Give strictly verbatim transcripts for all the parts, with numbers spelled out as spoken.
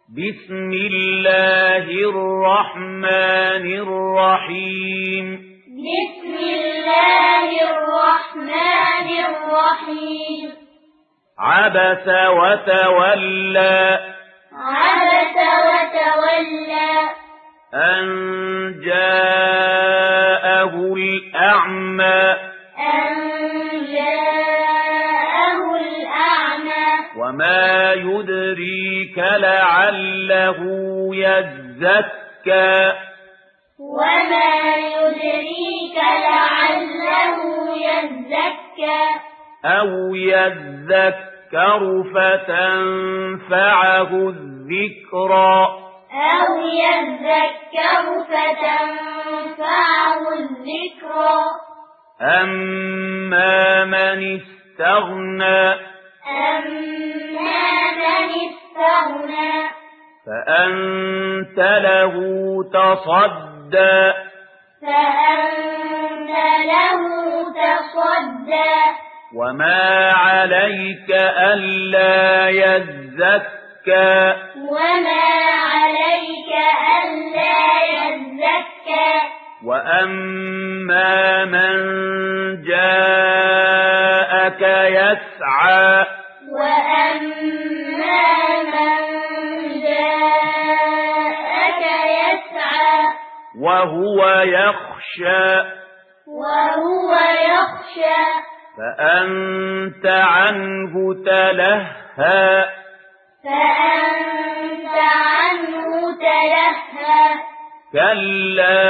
بسم الله الرحمن الرحيم بسم الله الرحمن الرحيم عبس وتولى عبس وتولى أن جاءه الأعمى أن جاءه الأعمى وما يدريك لعله يزكى وما يدريك لعله يزكى أو يذكر فتنفعه الذكرى أو يذكر فتنفعه الذكرى أما من استغنى أما من استغنى فأنت له تصدى فأنت له تصدى وما عليك ألا يزكى وما عليك ألا يزكى وأما من جاءك يسعى وأما من جاءك يسعى وهو يخشى وهو يخشى فأنت عنه تلهى فأنت عنه تلهى كلا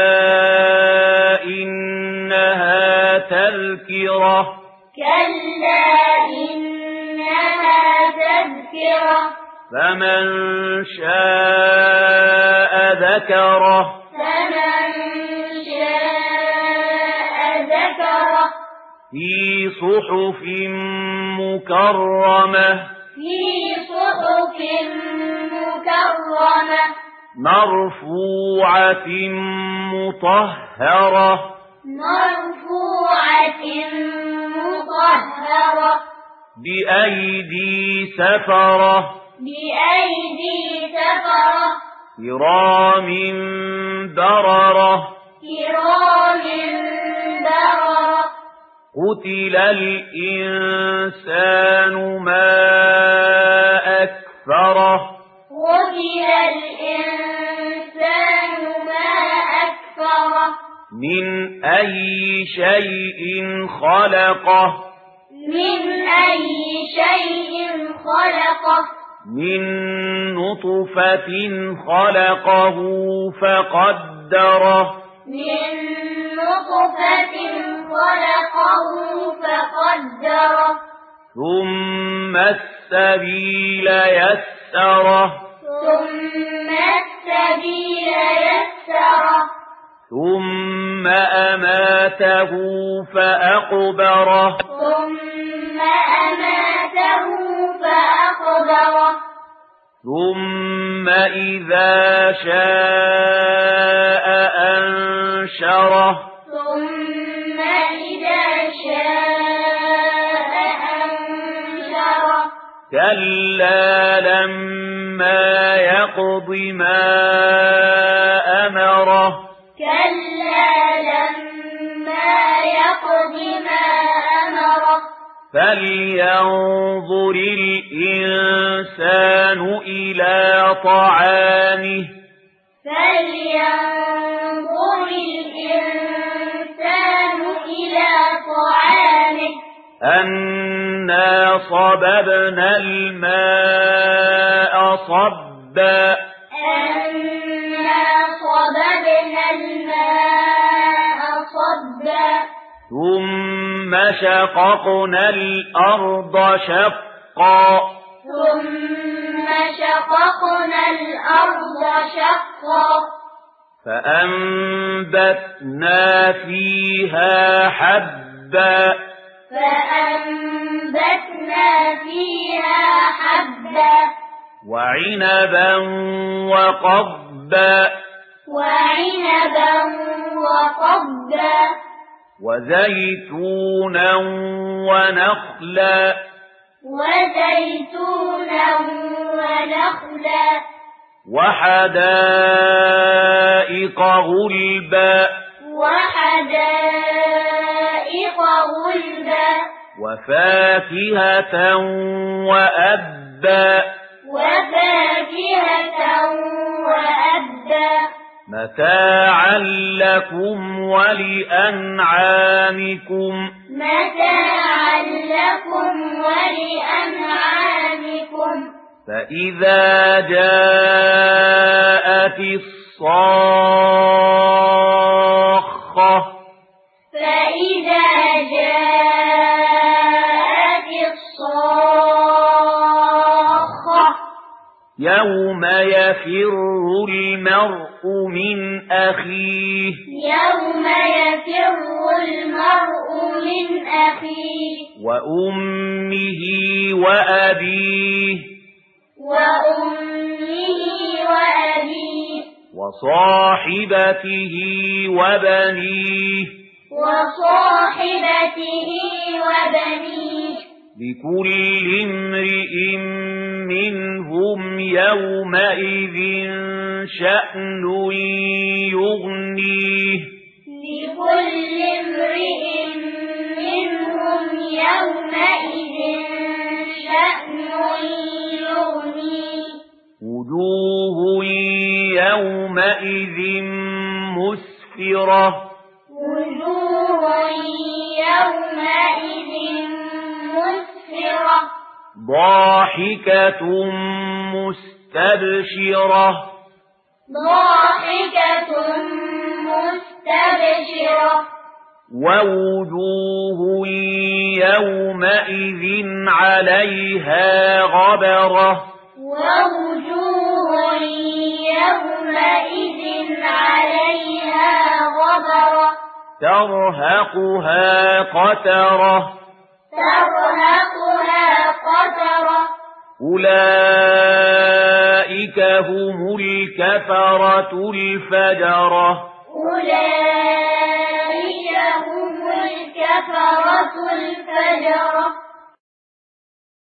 إنها تذكرة كلا إنها تذكرة فمن شاء ذكره فمن شاء ذكره في صحف مكرمة في صحف مكرمة مرفوعة مطهرة مرفوعة مطهرة بأيدي سفرة بأيدي سفرة كرام بررة كرام بررة قتل الإنسان ما أكفره قتل الإنسان ما أكفره من أي شيء خلقه من أي شيء خلقه من نطفة خلقه فقدره من نطفة خلقه فقدره ثم السبيل يسره ثم السبيل يسره ثم أماته فأقبره ثم أماته فأقبره ثم إذا شاء أنشره ثم إذا شاء أنشره كلا لما يقض ما أمره كلا لما يقض ما أمره فلينظر الإنسان إلى طعامه فلينظر الإنسان إلى طعامه أنا صببنا الماء صبا أنا صببنا الماء صبا ثم شققنا الأرض شقا ثم شققنا الأرض شقا فأنبتنا فيها حبا فأنبتنا فيها حبا وعنبا وقضبا وعنبا وقضبا وزيتونا ونخلا وزيتونا ونخلا وحدائق غلبا وحدائق غلبا وفاكهة وأبا وفاكهة وأبا متاعا لكم ولأنعامكم متاعا لكم ولأنعامكم فإذا جاءت الصاخة فإذا جاءت الصاخة يوم يفر المرء من أخيه يوم يفر المرء من أخيه وأمه وأبيه وأمه وأبيه وصاحبته وبنيه وصاحبته وبنيه لكل امرئ منهم يومئذ شأن يغنيه لكل امرئ منهم يومئذ شأن يغنيه وجوه يومئذ مسفرة وجوه يومئذ مسفرة ضاحكة مستبشرة ضاحكة مستبشرة ووجوه يومئذ عليها غبرة ووجوه يومئذ عليها غبرة ترهقها قترة ترهقها قترة أولئك هم الكفرة الفجرة أولئك هم الكفرة الفجرة